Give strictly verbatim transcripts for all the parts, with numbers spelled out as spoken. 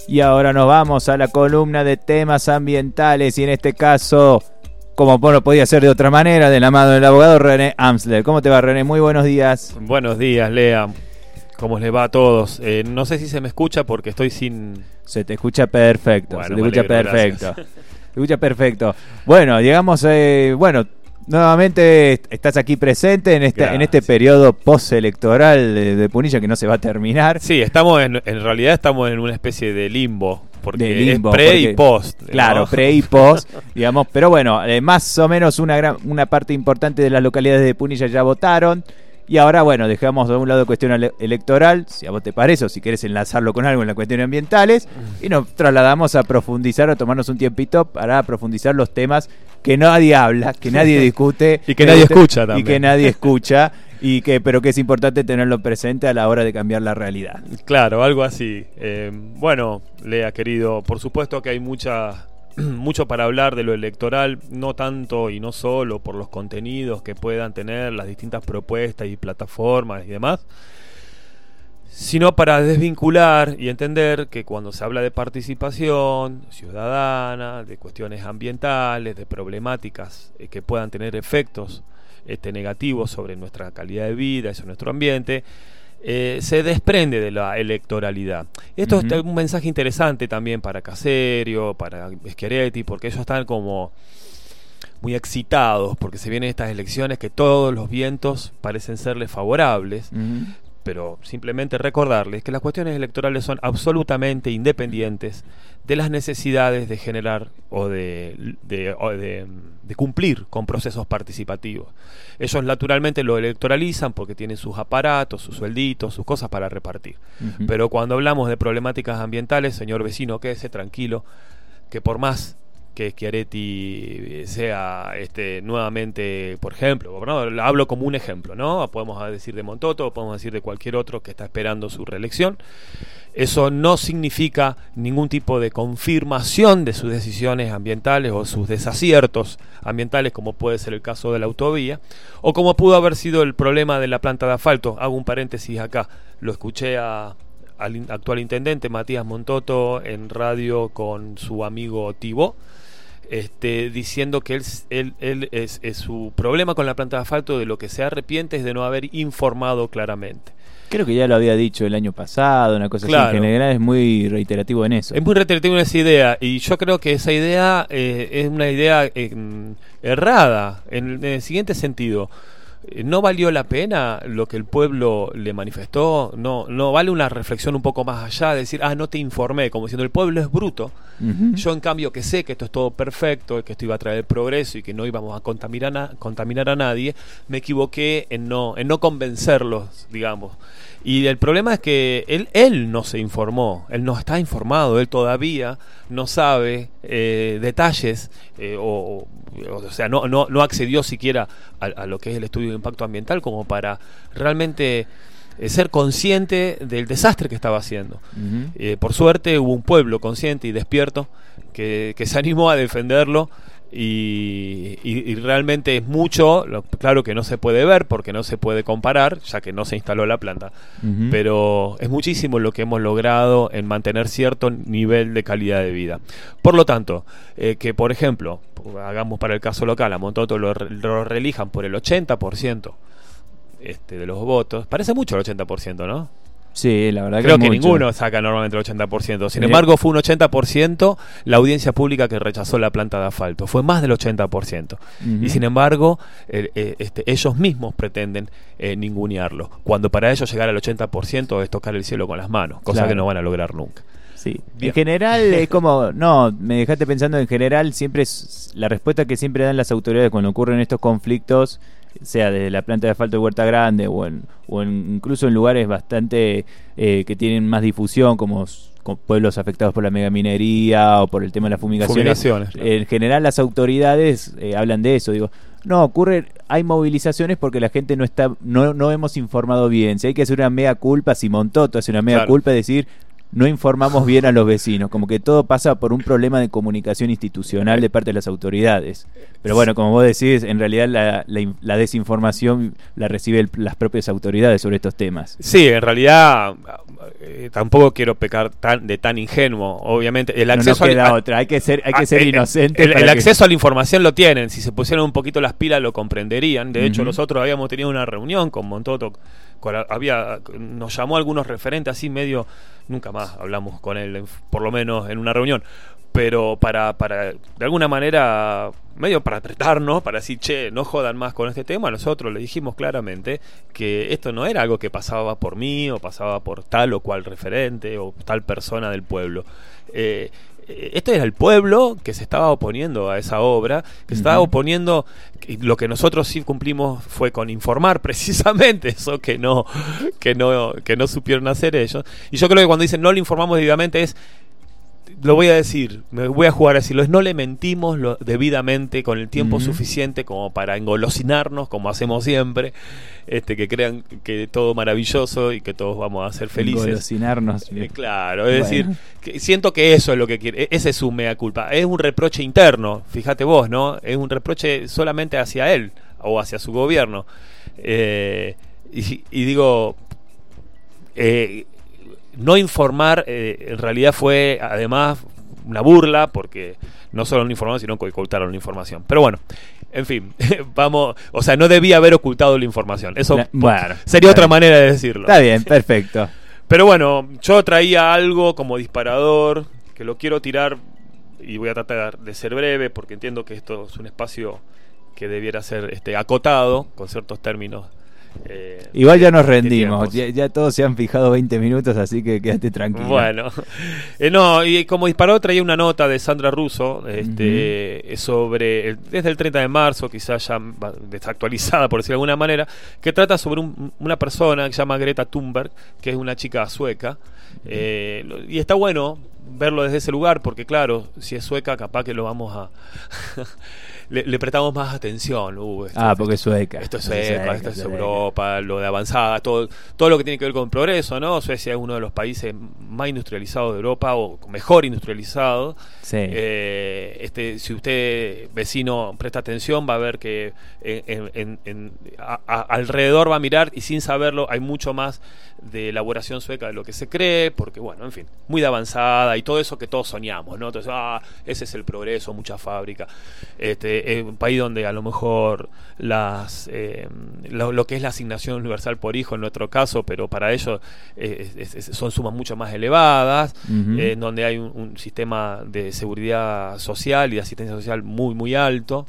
Y ahora nos vamos a la columna de temas ambientales y en este caso, como no podía ser de otra manera, de la mano del abogado René Amsler. ¿Cómo te va, René? Muy buenos días. Buenos días, Lea. ¿Cómo les va a todos? Eh, no sé si se me escucha porque estoy sin... Se te escucha perfecto, bueno, se te escucha alegro, perfecto. gracias. Se escucha perfecto. Bueno, llegamos, eh, bueno, nuevamente estás aquí presente en este, en este periodo postelectoral de, de Punilla que no se va a terminar. Sí, estamos en, en realidad estamos en una especie de limbo. Porque de limbo, es pre porque, y post. Claro, ¿no? pre y post, digamos. Pero bueno, eh, más o menos una, gran, una parte importante de las localidades de Punilla ya votaron. Y ahora, bueno, dejamos de un lado cuestión ele- electoral, si a vos te parece, o si querés enlazarlo con algo en las cuestiones ambientales, y nos trasladamos a profundizar, a tomarnos un tiempito para profundizar los temas que nadie habla, que nadie discute. y que nadie escucha también. Y que nadie escucha, y que, pero que es importante tenerlo presente a la hora de cambiar la realidad. Claro, algo así. Eh, bueno, Lea, querido, por supuesto que hay mucha... mucho para hablar de lo electoral, no tanto y no solo por los contenidos que puedan tener las distintas propuestas y plataformas y demás, sino para desvincular y entender que cuando se habla de participación ciudadana, de cuestiones ambientales, de problemáticas eh, que puedan tener efectos este, negativos sobre nuestra calidad de vida y sobre nuestro ambiente, Eh, se desprende de la electoralidad. Esto uh-huh. es un mensaje interesante también para Caserio, para Schiaretti, porque ellos están como muy excitados porque se vienen estas elecciones que todos los vientos parecen serles favorables. Uh-huh. Pero simplemente recordarles que las cuestiones electorales son absolutamente independientes de las necesidades de generar o de, de, o de, de cumplir con procesos participativos. Ellos naturalmente lo electoralizan porque tienen sus aparatos, sus suelditos, sus cosas para repartir. Uh-huh. Pero cuando hablamos de problemáticas ambientales, señor vecino, quédese tranquilo, que por más que Schiaretti sea este, nuevamente, por ejemplo, gobernador, hablo como un ejemplo, ¿no? Podemos decir de Montoto, podemos decir de cualquier otro que está esperando su reelección. Eso no significa ningún tipo de confirmación de sus decisiones ambientales o sus desaciertos ambientales, como puede ser el caso de la autovía, o como pudo haber sido el problema de la planta de asfalto. Hago un paréntesis acá, lo escuché a... al actual intendente Matías Montoto en radio con su amigo Tibó, este, diciendo que él, él, él es, es su problema con la planta de asfalto, de lo que se arrepiente es de no haber informado claramente. Creo que ya lo había dicho el año pasado, una cosa claro. así. En general es muy reiterativo en eso. Es muy reiterativo en esa idea, y yo creo que esa idea eh, es una idea eh, errada, en, en el siguiente sentido. ¿No valió la pena lo que el pueblo le manifestó? ¿No, no vale una reflexión un poco más allá? De decir, ah, no te informé, como diciendo, el pueblo es bruto. Uh-huh. Yo, en cambio, que sé que esto es todo perfecto, que esto iba a traer progreso y que no íbamos a contaminar a, contaminar a nadie, me equivoqué en no, en no convencerlos, digamos. Y el problema es que él, él no se informó, él no está informado, él todavía no sabe eh, detalles, eh, o, o, o sea, no, no, no accedió siquiera a, a lo que es el estudio de impacto ambiental como para realmente eh, ser consciente del desastre que estaba haciendo. Uh-huh. Eh, por suerte hubo un pueblo consciente y despierto que, que se animó a defenderlo. Y, y, y realmente es mucho, lo, claro que no se puede ver porque no se puede comparar, ya que no se instaló la planta, uh-huh. pero es muchísimo lo que hemos logrado en mantener cierto nivel de calidad de vida. Por lo tanto, eh, que por ejemplo, hagamos para el caso local, a Montoto lo, lo reelijan por el ochenta por ciento este, de los votos, parece mucho el ochenta por ciento, ¿no? Sí, la verdad que creo que mucho. Ninguno saca normalmente el ochenta por ciento. Sin Bien. embargo, fue un ochenta por ciento la audiencia pública que rechazó la planta de asfalto. Fue más del ochenta por ciento. Uh-huh. Y sin embargo, eh, eh, este, ellos mismos pretenden eh, ningunearlo. Cuando para ellos llegar al ochenta por ciento es tocar el cielo con las manos, cosa claro. que no van a lograr nunca. Sí. En general es como, no, me dejaste pensando, en general siempre es la respuesta que siempre dan las autoridades cuando ocurren estos conflictos, sea desde la planta de asfalto de Huerta Grande o, en, o en, incluso en lugares bastante eh, que tienen más difusión, como, como pueblos afectados por la megaminería o por el tema de las fumigaciones. Fumigaciones, claro. En general las autoridades eh, hablan de eso, digo, no, ocurre, hay movilizaciones porque la gente no está, no, no hemos informado bien. Si hay que hacer una mea culpa, si Montoto hace una mea claro. culpa, es decir, no informamos bien a los vecinos, como que todo pasa por un problema de comunicación institucional de parte de las autoridades. Pero bueno, como vos decís, en realidad la, la, la desinformación la reciben las propias autoridades sobre estos temas. Sí, en realidad eh, tampoco quiero pecar tan, de tan ingenuo. Obviamente, el acceso no nos queda a, otra. Hay que ser, hay que a, ser el, inocente. El, el que... acceso a la información lo tienen. Si se pusieran un poquito las pilas, lo comprenderían. De hecho, uh-huh. nosotros habíamos tenido una reunión con Montoto. Con, había, nos llamó algunos referentes así medio. Nunca más hablamos con él, por lo menos en una reunión. Pero para, para, de alguna manera, medio para apretarnos, para decir, che, no jodan más con este tema, nosotros le dijimos claramente que esto no era algo que pasaba por mí, o pasaba por tal o cual referente, o tal persona del pueblo. Eh, Esto era el pueblo que se estaba oponiendo a esa obra, que se estaba oponiendo. Lo que nosotros sí cumplimos fue con informar precisamente eso que no, que no, que no supieron hacer ellos. Y yo creo que cuando dicen no le informamos debidamente es, lo voy a decir, me voy a jugar a decirlo, es no le mentimos lo, debidamente con el tiempo uh-huh. suficiente como para engolosinarnos, como hacemos siempre, este que crean que todo maravilloso y que todos vamos a ser felices. Engolosinarnos. Eh, claro, es bueno. decir, que siento que eso es lo que quiere, ese es su mea culpa, es un reproche interno, fíjate vos, ¿no? Es un reproche solamente hacia él o hacia su gobierno. Eh, y, y digo... Eh, No informar eh, en realidad fue además una burla, porque no solo no informaron, sino que ocultaron la información. Pero bueno, en fin, vamos, o sea, no debía haber ocultado la información. Eso la, bueno, sería otra bien. manera de decirlo. Está bien, perfecto. Pero bueno, yo traía algo como disparador, que lo quiero tirar y voy a tratar de ser breve, porque entiendo que esto es un espacio que debiera ser este, acotado, con ciertos términos. Eh, Igual ya nos rendimos, ya, ya todos se han fijado veinte minutos, así que quédate tranquilo. Bueno, eh, no, y como disparó traía una nota de Sandra Russo este, uh-huh. sobre, el, desde el treinta de marzo, quizás ya desactualizada por decirlo de alguna manera, que trata sobre un, una persona que se llama Greta Thunberg, que es una chica sueca, uh-huh. eh, y está bueno verlo desde ese lugar, porque claro, si es sueca capaz que lo vamos a... Le, le prestamos más atención. Uh, esto, ah, porque es sueca. Esto es sueca, esto es Europa, lo de avanzada, todo, todo lo que tiene que ver con progreso, ¿no? Suecia es uno de los países más industrializados de Europa, o mejor industrializado. Sí. Eh, este, si usted, vecino, presta atención, va a ver que en, en, en, a, a, alrededor va a mirar, y sin saberlo hay mucho más de elaboración sueca de lo que se cree, porque bueno, en fin, muy de avanzada y todo eso que todos soñamos, ¿no? Entonces, ah, ese es el progreso, mucha fábrica. Este, es un país donde a lo mejor las eh, lo, lo que es la asignación universal por hijo en nuestro caso, pero para ellos eh, es, es, son sumas mucho más elevadas, uh-huh. eh, donde hay un, un sistema de seguridad social y de asistencia social muy muy alto,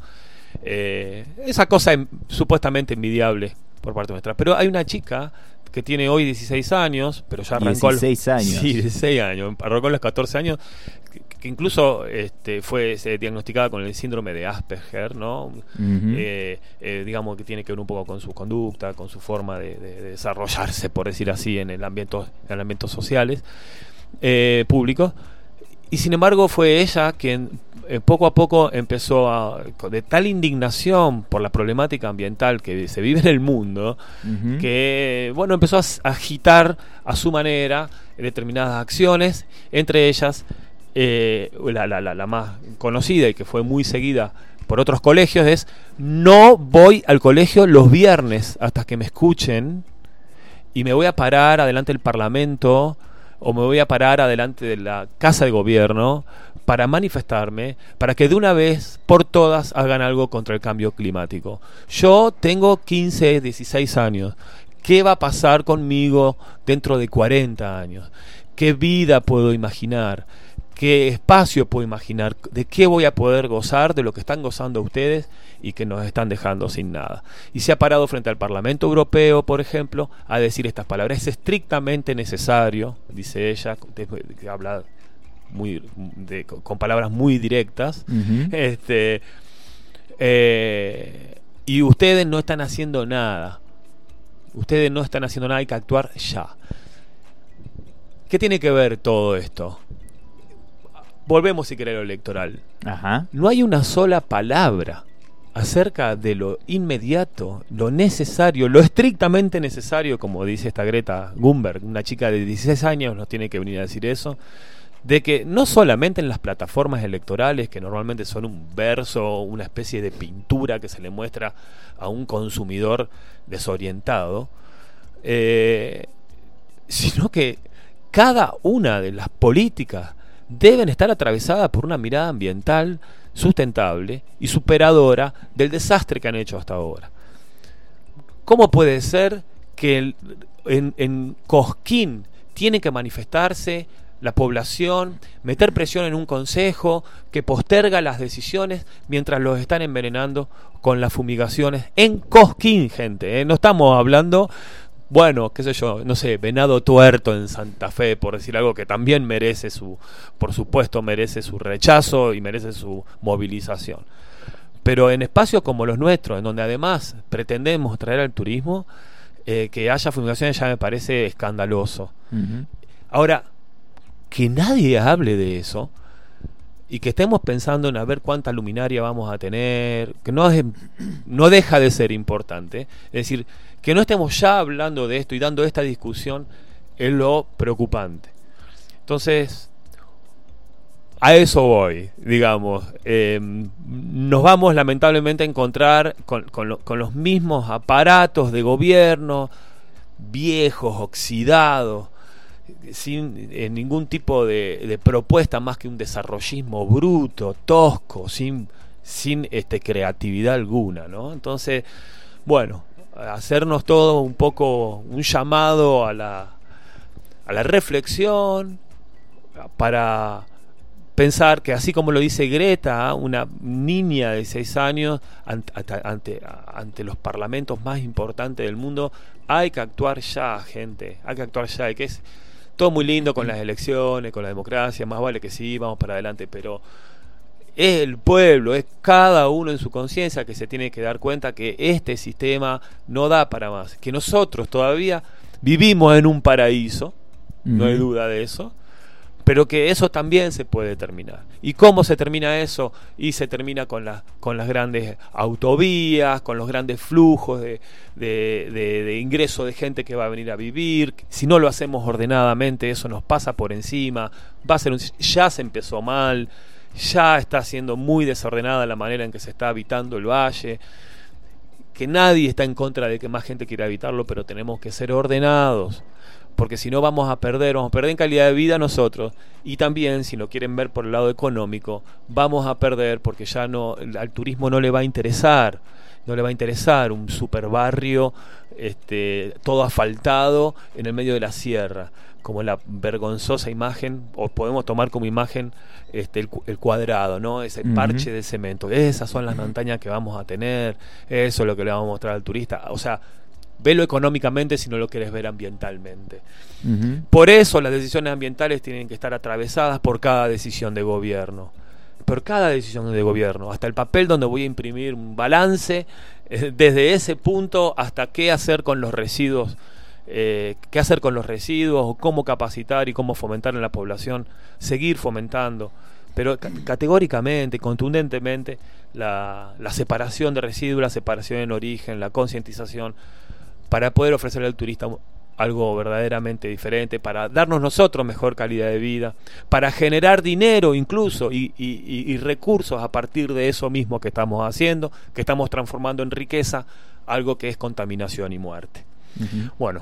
eh, esa cosa es supuestamente envidiable por parte nuestra. Pero hay una chica que tiene hoy dieciséis años, pero ya arrancó dieciséis años. Sí, dieciséis años, arrancó a los catorce años, que, que incluso este, fue se diagnosticada con el síndrome de Asperger, ¿no? Uh-huh. Eh, eh, digamos que tiene que ver un poco con su conducta, con su forma de, de, de desarrollarse, por decir así, en el ambiente, en el ambientes sociales, eh, públicos. Y sin embargo fue ella quien eh, poco a poco empezó a, de tal indignación por la problemática ambiental que se vive en el mundo, uh-huh. que bueno, empezó a, a agitar a su manera determinadas acciones, entre ellas eh, la, la, la, la más conocida y que fue muy seguida por otros colegios es: no voy al colegio los viernes hasta que me escuchen, y me voy a parar adelante del Parlamento o me voy a parar adelante de la Casa de Gobierno para manifestarme, para que de una vez por todas hagan algo contra el cambio climático. Yo tengo quince, dieciséis años. ¿Qué va a pasar conmigo dentro de cuarenta años? ¿Qué vida puedo imaginar? ¿Qué espacio puedo imaginar? ¿De qué voy a poder gozar de lo que están gozando ustedes y que nos están dejando sin nada? Y se ha parado frente al Parlamento Europeo, por ejemplo, a decir estas palabras: es estrictamente necesario, dice ella, que habla muy de, con palabras muy directas, uh-huh. este, eh, y ustedes no están haciendo nada. Ustedes no están haciendo nada, hay que actuar ya. ¿Qué tiene que ver todo esto? Volvemos, si querés, a lo electoral. Ajá. No hay una sola palabra acerca de lo inmediato, lo necesario, lo estrictamente necesario, como dice esta Greta Thunberg, una chica de dieciséis años nos tiene que venir a decir eso, de que no solamente en las plataformas electorales, que normalmente son un verso, una especie de pintura que se le muestra a un consumidor desorientado, eh, sino que cada una de las políticas deben estar atravesadas por una mirada ambiental sustentable y superadora del desastre que han hecho hasta ahora. ¿Cómo puede ser que el, en, en Cosquín tiene que manifestarse la población, meter presión en un consejo que posterga las decisiones mientras los están envenenando con las fumigaciones en Cosquín, gente, ¿eh? No estamos hablando, bueno, qué sé yo, no sé, Venado Tuerto en Santa Fe, por decir algo que también merece su, por supuesto merece su rechazo y merece su movilización. Pero en espacios como los nuestros, en donde además pretendemos traer al turismo, eh, que haya fumigaciones ya me parece escandaloso. Uh-huh. Ahora, que nadie hable de eso y que estemos pensando en a ver cuánta luminaria vamos a tener, que no, es, no deja de ser importante. Es decir, que no estemos ya hablando de esto y dando esta discusión es lo preocupante. Entonces, a eso voy, digamos. Eh, nos vamos lamentablemente a encontrar con, con, lo, con los mismos aparatos de gobierno, viejos, oxidados, sin eh, ningún tipo de, de propuesta más que un desarrollismo bruto, tosco, sin, sin este, creatividad alguna, ¿no? Entonces, bueno, hacernos todo un poco un llamado a la, a la reflexión, para pensar que así como lo dice Greta, una niña de seis años, ante, ante, ante los parlamentos más importantes del mundo, hay que actuar ya, gente, hay que actuar ya, y que es todo muy lindo con las elecciones, con la democracia, más vale que sí, vamos para adelante, pero es el pueblo, es cada uno en su conciencia que se tiene que dar cuenta que este sistema no da para más, que nosotros todavía vivimos en un paraíso, uh-huh. No hay duda de eso, pero que eso también se puede terminar. ¿Y cómo se termina eso? Y se termina con, la, con las grandes autovías, con los grandes flujos de, de, de, de ingreso de gente que va a venir a vivir. Si no lo hacemos ordenadamente, eso nos pasa por encima. Va a ser un, ya se empezó mal, ya está siendo muy desordenada la manera en que se está habitando el valle. Que nadie está en contra de que más gente quiera habitarlo, pero tenemos que ser ordenados. Porque si no vamos a perder, vamos a perder en calidad de vida nosotros, y también, si lo quieren ver por el lado económico, vamos a perder porque ya no, al turismo no le va a interesar, no le va a interesar un super barrio este, todo asfaltado en el medio de la sierra, como la vergonzosa imagen, o podemos tomar como imagen este, el, el cuadrado, ¿no? Ese uh-huh. parche de cemento. Esas son las montañas que vamos a tener, eso es lo que le vamos a mostrar al turista. O sea, velo económicamente si no lo quieres ver ambientalmente. Uh-huh. Por eso las decisiones ambientales tienen que estar atravesadas por cada decisión de gobierno. Por cada decisión de gobierno. Hasta el papel donde voy a imprimir un balance, eh, desde ese punto hasta qué hacer con los residuos, eh, qué hacer con los residuos, o cómo capacitar y cómo fomentar en la población, seguir fomentando. Pero c- categóricamente, contundentemente, la, la separación de residuos, la separación en origen, la concientización, para poder ofrecerle al turista algo verdaderamente diferente, para darnos nosotros mejor calidad de vida, para generar dinero incluso y, y, y recursos a partir de eso mismo que estamos haciendo, que estamos transformando en riqueza, algo que es contaminación y muerte. Uh-huh. Bueno,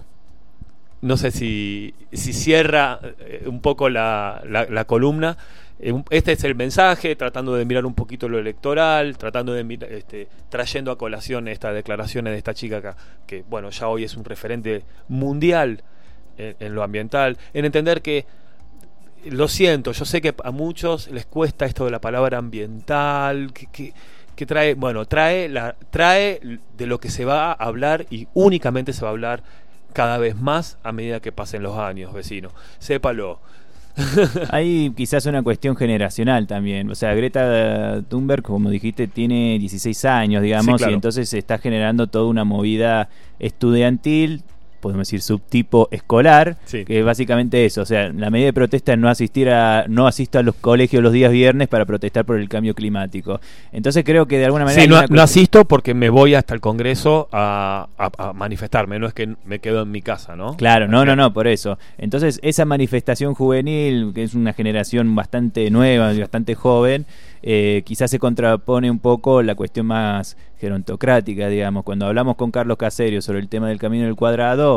no sé si, si cierra un poco la, la, la columna. Este es el mensaje, tratando de mirar un poquito lo electoral, tratando de mirar, este, trayendo a colación estas declaraciones de esta chica que, que bueno, ya hoy es un referente mundial en, en lo ambiental, en entender que, lo siento, yo sé que a muchos les cuesta esto de la palabra ambiental, que, que, que trae, bueno, trae, la, trae de lo que se va a hablar y únicamente se va a hablar cada vez más a medida que pasen los años, vecino, sépalo. Hay quizás una cuestión generacional también. O sea, Greta Thunberg, como dijiste, tiene dieciséis años, digamos, sí, claro. Y entonces se está generando toda una movida estudiantil, podemos decir subtipo escolar, sí. Que es básicamente eso. O sea, la medida de protesta es no asistir a, no asisto a los colegios los días viernes para protestar por el cambio climático. Entonces creo que de alguna manera... Sí, no, no asisto porque me voy hasta el Congreso a, a, a manifestarme, no es que me quedo en mi casa, ¿no? Claro, no, no, no, por eso. Entonces esa manifestación juvenil, que es una generación bastante nueva y bastante joven, eh, quizás se contrapone un poco la cuestión más gerontocrática, digamos. Cuando hablamos con Carlos Caserio sobre el tema del Camino del Cuadrado,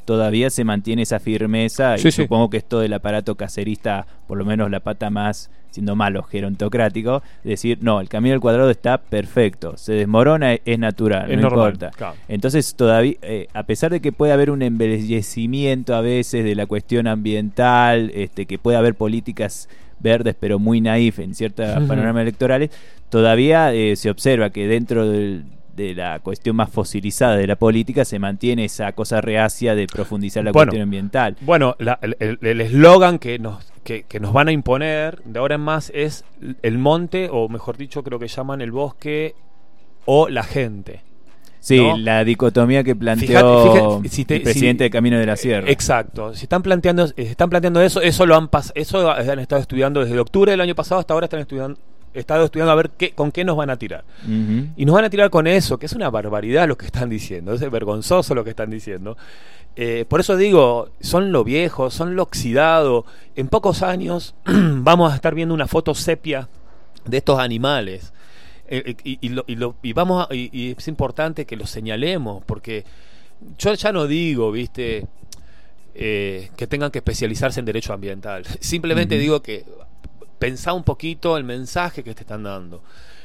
todavía se mantiene esa firmeza Sí, y sí. supongo que esto del aparato cacerista, por lo menos la pata más, siendo malo, gerontocrático, decir, no, el camino al cuadrado está perfecto, se desmorona, es natural, Es no normal, importa. claro. Entonces todavía, eh, a pesar de que puede haber un embellecimiento a veces de la cuestión ambiental, este, que puede haber políticas verdes pero muy naif en ciertos Ujú. panoramas electorales, todavía eh, se observa que dentro del, de la cuestión más fosilizada de la política se mantiene esa cosa reacia de profundizar la Bueno, cuestión ambiental. Bueno, la- el eslogan que nos, que, que nos van a imponer de ahora en más es el monte, o mejor dicho, creo que llaman el bosque o la gente. Sí, ¿no? la dicotomía que planteó Fíjate- fíjate, si te- el presidente si- de Camino de la Sierra. Exacto. Si están planteando, eh, están planteando eso, eso lo han pas- eso han estado estudiando desde octubre del año pasado hasta ahora, están estudiando, estado estudiando a ver qué, con qué nos van a tirar. Ujú. Y nos van a tirar con eso, que es una barbaridad lo que están diciendo, es vergonzoso lo que están diciendo. Eh, por eso digo, son lo viejo, son lo oxidado. En pocos años vamos a estar viendo una foto sepia de estos animales. Eh, y, y lo- y lo- y vamos a- y, y es importante que lo señalemos, porque yo ya no digo, viste, eh, que tengan que especializarse en derecho ambiental. Simplemente Ujú. digo que pensá un poquito el mensaje que te están dando.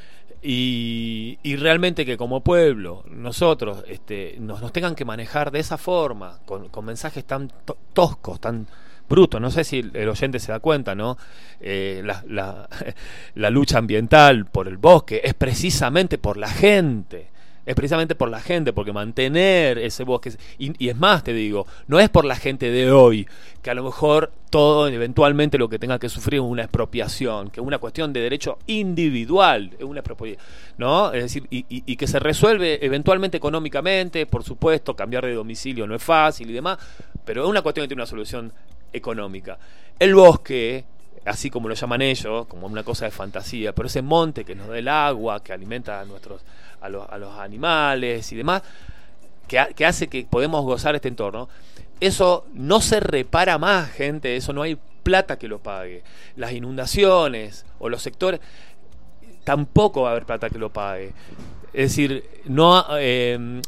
Y, y realmente que como pueblo nosotros este, nos, nos tengan que manejar de esa forma, con, con mensajes tan to- toscos, tan brutos. No sé si el, el oyente se da cuenta, ¿no? Eh, la, la, la lucha ambiental por el bosque es precisamente por la gente. Es precisamente por la gente, porque mantener ese bosque, y, y es más, te digo, no es por la gente de hoy, que a lo mejor todo, eventualmente lo que tenga que sufrir es una expropiación, que es una cuestión de derecho individual, es una expropiación, ¿no? Es decir, y, y, y que se resuelve eventualmente económicamente, por supuesto, cambiar de domicilio no es fácil y demás, pero es una cuestión que tiene una solución económica. El bosque, así como lo llaman ellos, como una cosa de fantasía, pero ese monte que nos da el agua, que alimenta a nuestros a los, a los animales y demás, que, ha, que hace que podemos gozar este entorno, eso no se repara más, gente, eso no hay plata que lo pague. Las inundaciones o los sectores, tampoco va a haber plata que lo pague. Es decir, no... Eh,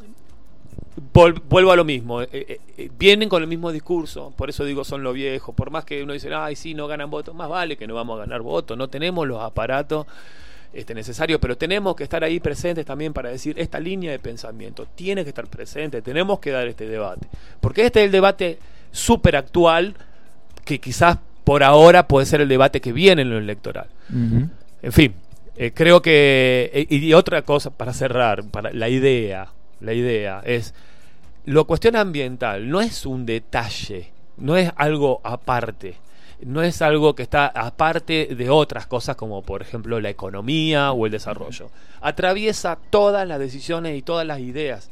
Vol, vuelvo a lo mismo, eh, eh, eh, vienen con el mismo discurso, por eso digo son los viejos, por más que uno dice, ay sí, no ganan votos, más vale que no vamos a ganar votos, no tenemos los aparatos este, necesarios, pero tenemos que estar ahí presentes también para decir, esta línea de pensamiento tiene que estar presente, tenemos que dar este debate, porque este es el debate súper actual, que quizás por ahora puede ser el debate que viene en lo electoral. Ujú. En fin, eh, creo que, eh, y otra cosa para cerrar, para la idea, la idea es, la cuestión ambiental no es un detalle, no es algo aparte, no es algo que está aparte de otras cosas como por ejemplo la economía o el desarrollo. Atraviesa todas las decisiones y todas las ideas.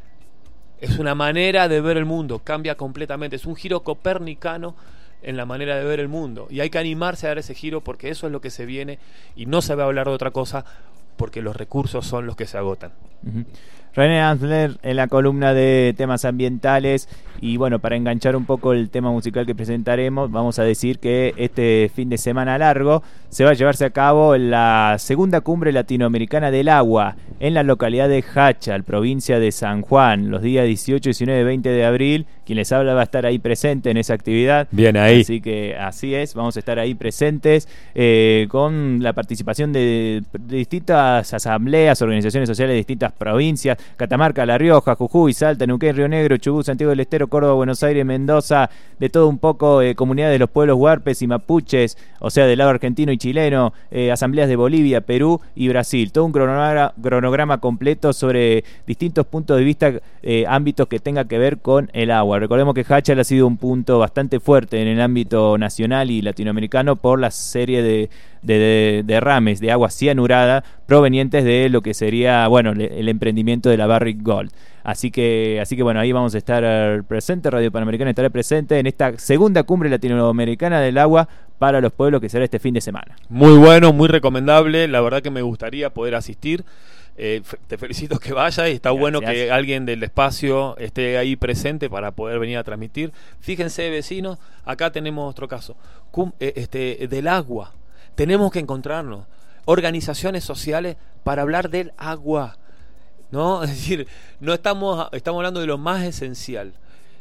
Es una manera de ver el mundo, cambia completamente, es un giro copernicano en la manera de ver el mundo. Y hay que animarse a dar ese giro porque eso es lo que se viene y no se va a hablar de otra cosa porque los recursos son los que se agotan. Ujú. René Ansler en la columna de temas ambientales. Y bueno, para enganchar un poco el tema musical que presentaremos, vamos a decir que este fin de semana largo se va a llevarse a cabo la segunda cumbre latinoamericana del agua en la localidad de Hachal, provincia de San Juan, los días dieciocho, diecinueve, veinte de abril. Quien les habla va a estar ahí presente en esa actividad. Bien ahí. Así que así es, vamos a estar ahí presentes eh, con la participación de, de distintas asambleas, organizaciones sociales de distintas provincias: Catamarca, La Rioja, Jujuy, Salta, Neuquén, Río Negro, Chubut, Santiago del Estero, Córdoba, Buenos Aires, Mendoza, de todo un poco, eh, comunidades de los pueblos huarpes y mapuches, o sea, del lado argentino y chileno, eh, asambleas de Bolivia, Perú y Brasil. Todo un cronograma, cronograma completo sobre distintos puntos de vista, eh, ámbitos que tenga que ver con el agua. Recordemos que Hachal ha sido un punto bastante fuerte en el ámbito nacional y latinoamericano por la serie de, de, de derrames de agua cianurada provenientes de lo que sería, bueno, el emprendimiento de la Barrick Gold. Así que, así que bueno, ahí vamos a estar presentes, Radio Panamericana estará presente en esta segunda cumbre latinoamericana del agua para los pueblos que será este fin de semana. Muy bueno, muy recomendable, la verdad que me gustaría poder asistir. Eh, te felicito que vayas y está Gracias. bueno que alguien del espacio esté ahí presente para poder venir a transmitir. Fíjense, vecinos, acá tenemos otro caso, Cum, eh, este, del agua. Tenemos que encontrarnos organizaciones sociales para hablar del agua, ¿no? Es decir, no estamos, estamos hablando de lo más esencial.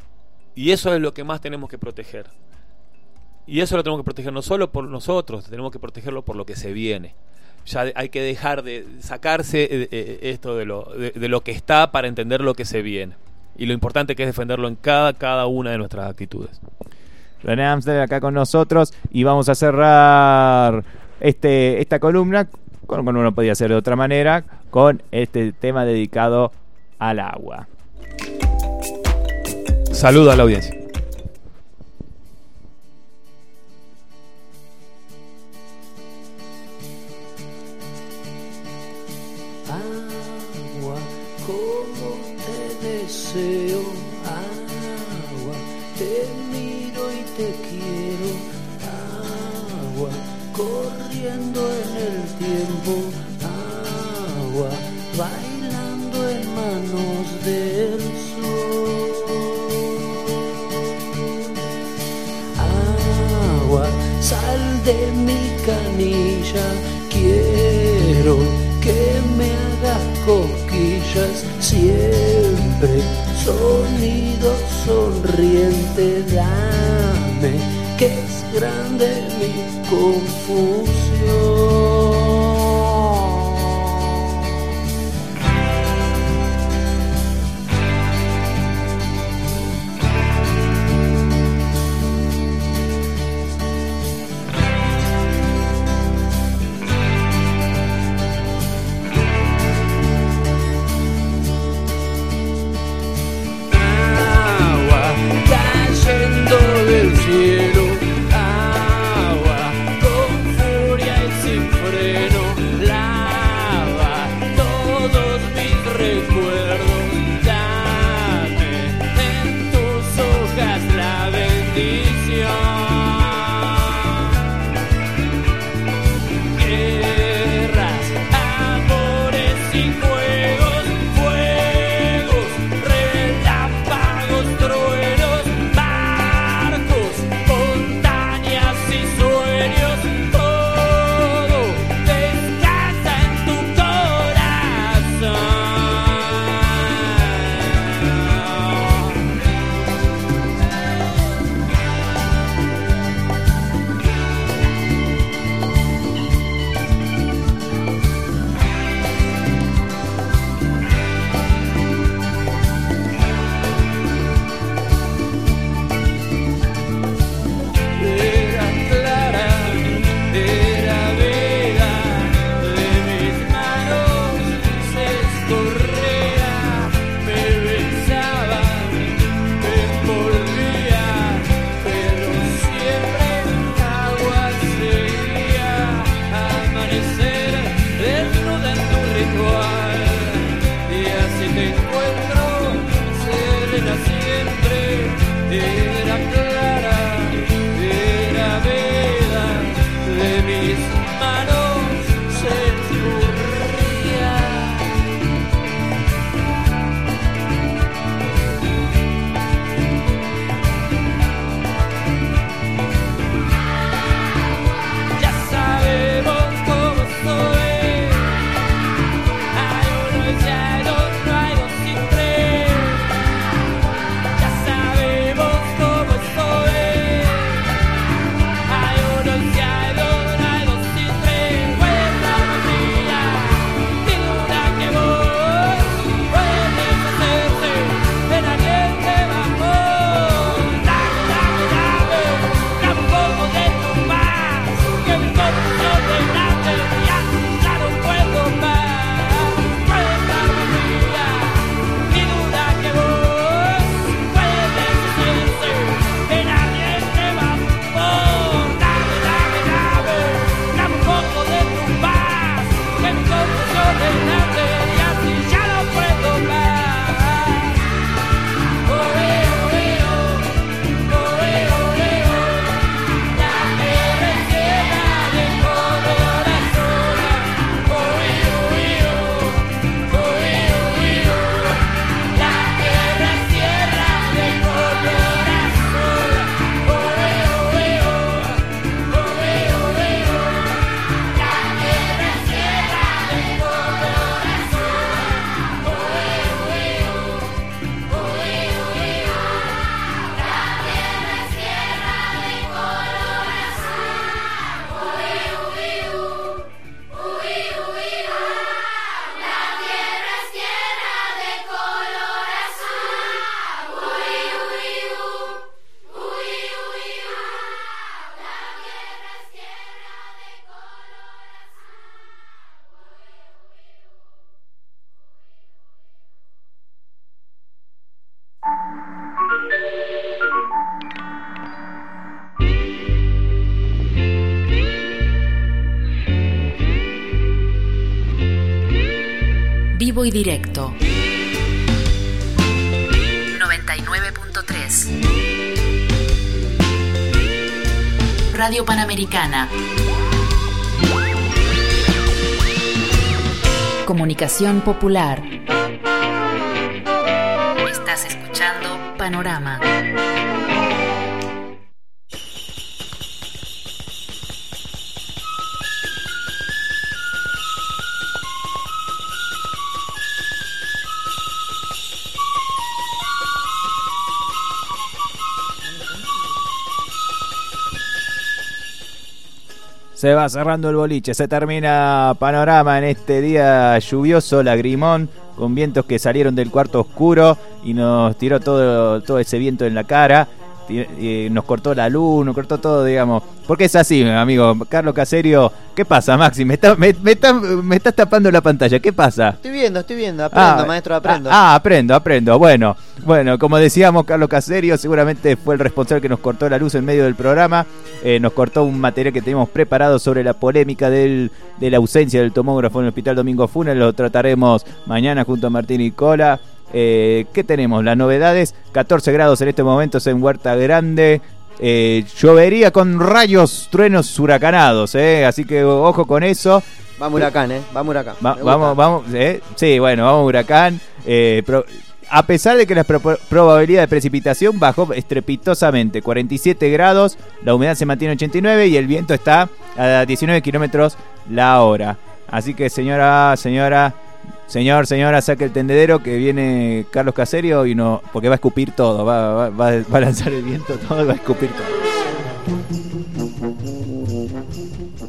Y eso es lo que más tenemos que proteger. Y eso lo tenemos que proteger no solo por nosotros, tenemos que protegerlo por lo que se viene. Ya hay que dejar de sacarse eh, eh, esto de lo, de, de lo que está para entender lo que se viene. Y lo importante que es defenderlo en cada, cada una de nuestras actitudes. René Amsler acá con nosotros y vamos a cerrar este, esta columna, como no podía ser de otra manera, con este tema dedicado al agua. Saludos a la audiencia. Agua, como te deseo, agua, te miro y te quiero, agua, corriendo en el tiempo, agua, bailando en manos del sol. Agua, sal de mi canilla, quiero que me hagas cosquillas siempre, sonido sonriente, dame, que es grande mi confusión. Del cielo, agua con furia y sin vivo y directo. noventa y nueve punto tres. Radio Panamericana. Comunicación popular. Estás escuchando Panorama. Se va cerrando el boliche, se termina Panorama en este día lluvioso, lagrimón, con vientos que salieron del cuarto oscuro y nos tiró todo, todo ese viento en la cara, y nos cortó la luz, nos cortó todo, digamos. Porque es así, amigo. Carlos Caserio, ¿qué pasa, Maxi? Me, está, me, me, está, me estás tapando la pantalla, ¿qué pasa? Estoy viendo, estoy viendo, aprendo, ah, maestro, aprendo. Ah, ah, aprendo, aprendo. Bueno, bueno, como decíamos, Carlos Caserio seguramente fue el responsable que nos cortó la luz en medio del programa. Eh, nos cortó un material que teníamos preparado sobre la polémica del, de la ausencia del tomógrafo en el Hospital Domingo Funes. Lo trataremos mañana junto a Martín y Cola. Eh, ¿Qué tenemos? Las novedades, catorce grados en este momento en Huerta Grande. Eh, llovería con rayos, truenos huracanados, eh, así que ojo con eso. Vamos Huracán, eh, vamos Huracán. Va, vamos, vamos, eh, sí, bueno, vamos Huracán. Eh, pro, a pesar de que la pro, probabilidad de precipitación bajó estrepitosamente, cuarenta y siete grados, la humedad se mantiene ochenta y nueve y el viento está a diecinueve kilómetros la hora. Así que señora, señora, señor, señora, saque el tendedero que viene Carlos Caserio y no, porque va a escupir todo, va, va, va a lanzar el viento todo y va a escupir todo.